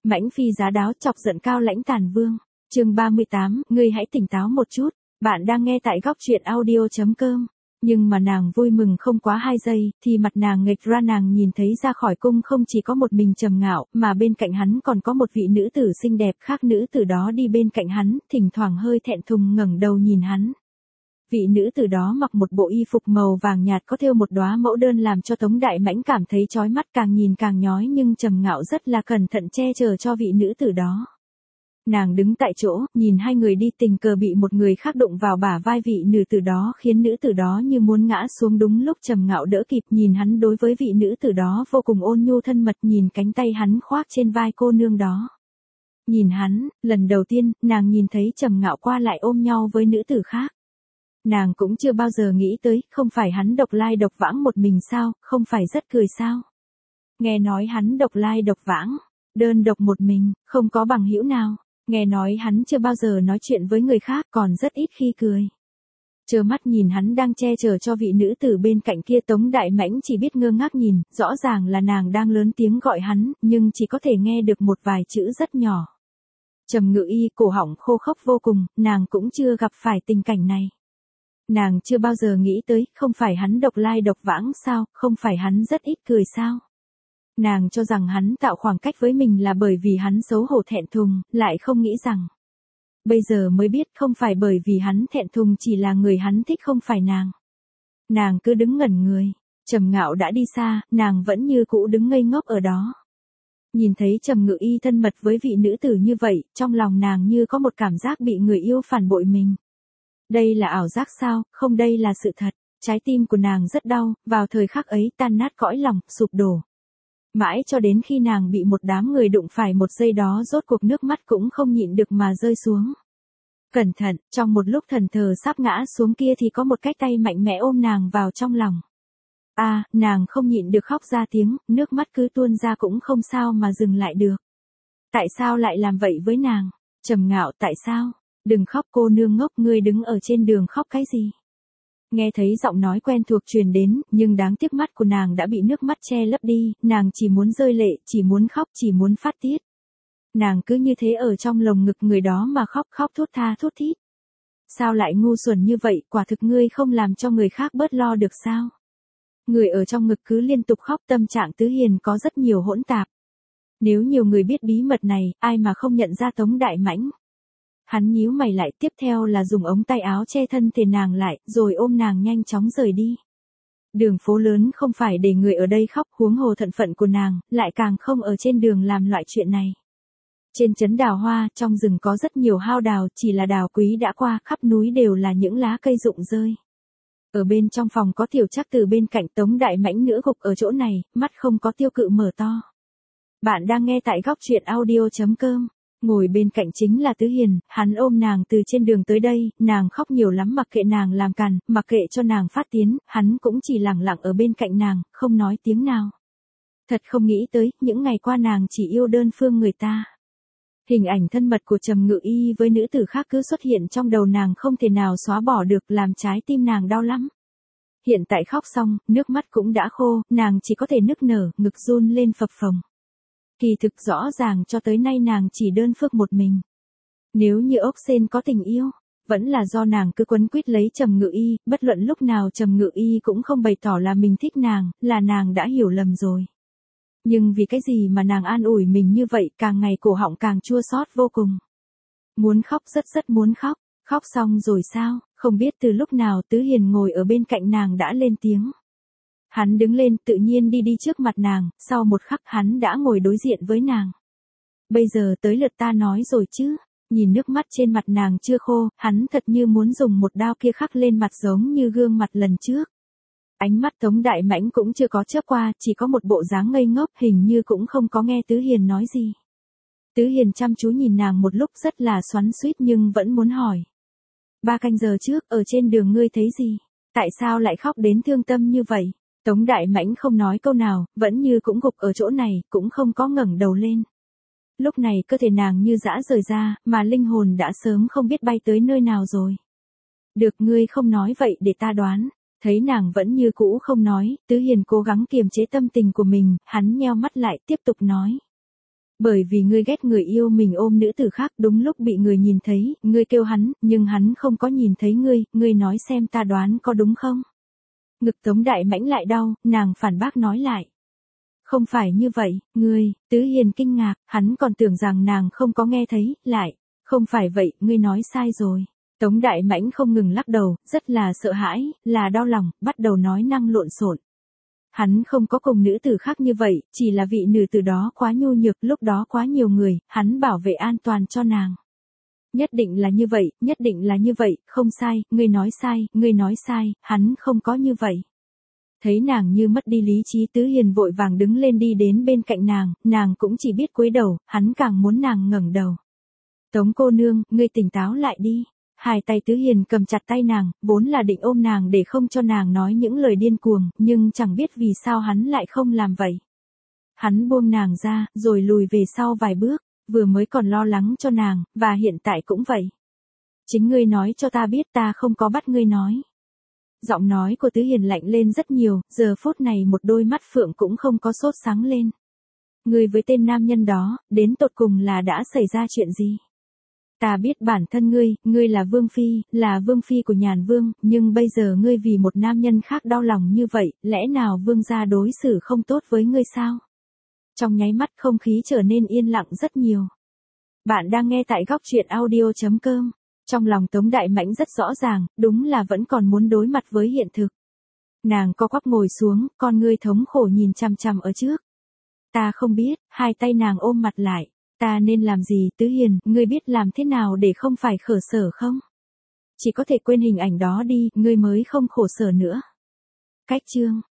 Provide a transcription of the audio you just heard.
Mãnh phi giá đáo chọc giận Cao Lãnh Tàn Vương. Chương 38, ngươi hãy tỉnh táo một chút. Bạn đang nghe tại góc truyện audio.com. Nhưng mà nàng vui mừng không quá 2 giây, thì mặt nàng nghệch ra, nàng nhìn thấy ra khỏi cung không chỉ có một mình Trầm Ngạo, mà bên cạnh hắn còn có một vị nữ tử xinh đẹp khác. Nữ tử đó đi bên cạnh hắn, thỉnh thoảng hơi thẹn thùng ngẩng đầu nhìn hắn. Vị nữ tử đó mặc một bộ y phục màu vàng nhạt có thêu một đóa mẫu đơn làm cho Tống Đại Mãnh cảm thấy chói mắt, càng nhìn càng nhói, nhưng Trầm Ngạo rất là cẩn thận che chở cho vị nữ tử đó. Nàng đứng tại chỗ, nhìn hai người đi, tình cờ bị một người khác đụng vào bả vai vị nữ tử đó, khiến nữ tử đó như muốn ngã xuống. Đúng lúc Trầm Ngạo đỡ kịp, nhìn hắn đối với vị nữ tử đó vô cùng ôn nhu thân mật, nhìn cánh tay hắn khoác trên vai cô nương đó. Nhìn hắn, lần đầu tiên, nàng nhìn thấy Trầm Ngạo qua lại ôm nhau với nữ tử khác. Nàng cũng chưa bao giờ nghĩ tới, không phải hắn độc lai độc vãng một mình sao, không phải rất cười sao. Nghe nói hắn độc lai độc vãng, đơn độc một mình, không có bằng hữu nào. Nghe nói hắn chưa bao giờ nói chuyện với người khác, còn rất ít khi cười. Trơ mắt nhìn hắn đang che chở cho vị nữ tử bên cạnh kia, Tống Đại Mãnh chỉ biết ngơ ngác nhìn, rõ ràng là nàng đang lớn tiếng gọi hắn, nhưng chỉ có thể nghe được một vài chữ rất nhỏ. Trầm Ngự Y cổ họng khô khốc vô cùng, nàng cũng chưa gặp phải tình cảnh này. Nàng chưa bao giờ nghĩ tới, không phải hắn độc lai độc vãng sao, không phải hắn rất ít cười sao. Nàng cho rằng hắn tạo khoảng cách với mình là bởi vì hắn xấu hổ thẹn thùng, lại không nghĩ rằng. Bây giờ mới biết không phải bởi vì hắn thẹn thùng, chỉ là người hắn thích không phải nàng. Nàng cứ đứng ngẩn người, Trầm Ngạo đã đi xa, nàng vẫn như cũ đứng ngây ngốc ở đó. Nhìn thấy Trầm Ngự Y thân mật với vị nữ tử như vậy, trong lòng nàng như có một cảm giác bị người yêu phản bội mình. Đây là ảo giác sao, không, đây là sự thật. Trái tim của nàng rất đau, vào thời khắc ấy tan nát cõi lòng, sụp đổ. Mãi cho đến khi nàng bị một đám người đụng phải một giây đó, rốt cuộc nước mắt cũng không nhịn được mà rơi xuống. Cẩn thận, trong một lúc thần thờ sắp ngã xuống kia thì có một cái tay mạnh mẽ ôm nàng vào trong lòng. Nàng không nhịn được khóc ra tiếng, nước mắt cứ tuôn ra cũng không sao mà dừng lại được. Tại sao lại làm vậy với nàng? Trầm Ngạo, tại sao? Đừng khóc cô nương ngốc, ngươi đứng ở trên đường khóc cái gì? Nghe thấy giọng nói quen thuộc truyền đến, nhưng đáng tiếc mắt của nàng đã bị nước mắt che lấp đi, nàng chỉ muốn rơi lệ, chỉ muốn khóc, chỉ muốn phát tiết. Nàng cứ như thế ở trong lồng ngực người đó mà khóc thút tha thút thít. Sao lại ngu xuẩn như vậy, quả thực ngươi không làm cho người khác bớt lo được sao? Người ở trong ngực cứ liên tục khóc, tâm trạng Tứ Hiền có rất nhiều hỗn tạp. Nếu nhiều người biết bí mật này, ai mà không nhận ra Tống Đại Mãnh. Hắn nhíu mày lại, tiếp theo là dùng ống tay áo che thân thể nàng lại, rồi ôm nàng nhanh chóng rời đi. Đường phố lớn không phải để người ở đây khóc, huống hồ thân phận của nàng, lại càng không ở trên đường làm loại chuyện này. Trên trấn Đào Hoa, trong rừng có rất nhiều hao đào, chỉ là đào quý đã qua, khắp núi đều là những lá cây rụng rơi. Ở bên trong phòng có Tiểu Trác từ bên cạnh, Tống Đại Mãnh nữa gục ở chỗ này, mắt không có tiêu cự mở to. Bạn đang nghe tại góc truyện audio.com. Ngồi bên cạnh chính là Tứ Hiền, hắn ôm nàng từ trên đường tới đây, nàng khóc nhiều lắm, mặc kệ nàng làm càn, mặc kệ cho nàng phát tiến, hắn cũng chỉ lặng lặng ở bên cạnh nàng, không nói tiếng nào. Thật không nghĩ tới, những ngày qua nàng chỉ yêu đơn phương người ta. Hình ảnh thân mật của Trầm Ngự Y với nữ tử khác cứ xuất hiện trong đầu nàng, không thể nào xóa bỏ được, làm trái tim nàng đau lắm. Hiện tại khóc xong, nước mắt cũng đã khô, nàng chỉ có thể nức nở, ngực run lên phập phồng. Kỳ thực rõ ràng cho tới nay nàng chỉ đơn phương một mình. Nếu như ốc sên có tình yêu, vẫn là do nàng cứ quấn quýt lấy Trầm Ngự Y, bất luận lúc nào Trầm Ngự Y cũng không bày tỏ là mình thích nàng, là nàng đã hiểu lầm rồi. Nhưng vì cái gì mà nàng an ủi mình như vậy, càng ngày cổ họng càng chua xót vô cùng. Muốn khóc, rất muốn khóc. Khóc xong rồi sao? Không biết từ lúc nào Tứ Hiền ngồi ở bên cạnh nàng đã lên tiếng. Hắn đứng lên, tự nhiên đi trước mặt nàng, sau một khắc hắn đã ngồi đối diện với nàng. Bây giờ tới lượt ta nói rồi chứ. Nhìn nước mắt trên mặt nàng chưa khô, hắn thật như muốn dùng một đao kia khắc lên mặt giống như gương mặt lần trước. Ánh mắt Tống Đại Mãnh cũng chưa có chớp qua, chỉ có một bộ dáng ngây ngốc, hình như cũng không có nghe Tứ Hiền nói gì. Tứ Hiền chăm chú nhìn nàng một lúc rất là xoắn xuýt nhưng vẫn muốn hỏi. 3 canh giờ trước, ở trên đường ngươi thấy gì? Tại sao lại khóc đến thương tâm như vậy? Tống Đại Mãnh không nói câu nào, vẫn như cũng gục ở chỗ này, cũng không có ngẩng đầu lên. Lúc này cơ thể nàng như giã rời ra, mà linh hồn đã sớm không biết bay tới nơi nào rồi. Được, ngươi không nói vậy để ta đoán. Thấy nàng vẫn như cũ không nói, Tứ Hiền cố gắng kiềm chế tâm tình của mình, hắn nheo mắt lại tiếp tục nói. Bởi vì ngươi ghét người yêu mình ôm nữ tử khác, đúng lúc bị người nhìn thấy, ngươi kêu hắn, nhưng hắn không có nhìn thấy ngươi nói xem ta đoán có đúng không? Ngực Tống Đại Mãnh lại đau, nàng phản bác nói lại. Không phải như vậy, Tứ Hiền kinh ngạc, hắn còn tưởng rằng nàng không có nghe thấy, lại. Không phải vậy, ngươi nói sai rồi. Tống Đại Mãnh không ngừng lắc đầu, rất là sợ hãi, là đau lòng, bắt đầu nói năng lộn xộn. Hắn không có cùng nữ tử khác như vậy, chỉ là vị nữ tử đó quá nhu nhược, lúc đó quá nhiều người, hắn bảo vệ an toàn cho nàng. Nhất định là như vậy, nhất định là như vậy, không sai, ngươi nói sai, hắn không có như vậy. Thấy nàng như mất đi lý trí, Tứ Hiền vội vàng đứng lên đi đến bên cạnh nàng cũng chỉ biết cúi đầu, hắn càng muốn nàng ngẩng đầu. Tống cô nương, ngươi tỉnh táo lại đi. Hai tay Tứ Hiền cầm chặt tay nàng, vốn là định ôm nàng để không cho nàng nói những lời điên cuồng, nhưng chẳng biết vì sao hắn lại không làm vậy. Hắn buông nàng ra, rồi lùi về sau vài bước, vừa mới còn lo lắng cho nàng, và hiện tại cũng vậy. Chính ngươi nói cho ta biết, ta không có bắt ngươi nói. Giọng nói của Tứ Hiền lạnh lên rất nhiều, giờ phút này một đôi mắt phượng cũng không có sốt sáng lên. Ngươi với tên nam nhân đó, đến tột cùng là đã xảy ra chuyện gì? Ta biết bản thân ngươi là vương phi của Nhàn Vương, nhưng bây giờ ngươi vì một nam nhân khác đau lòng như vậy, lẽ nào vương gia đối xử không tốt với ngươi sao? Trong nháy mắt không khí trở nên yên lặng rất nhiều. Bạn đang nghe tại góc truyện audio.com. Trong lòng Tống Đại Mãnh rất rõ ràng, đúng là vẫn còn muốn đối mặt với hiện thực. Nàng co quắp ngồi xuống, con ngươi thống khổ nhìn chằm chằm ở trước. Ta không biết, hai tay nàng ôm mặt lại. Ta nên làm gì, Tứ Hiền, ngươi biết làm thế nào để không phải khổ sở không? Chỉ có thể quên hình ảnh đó đi, ngươi mới không khổ sở nữa. Cách chương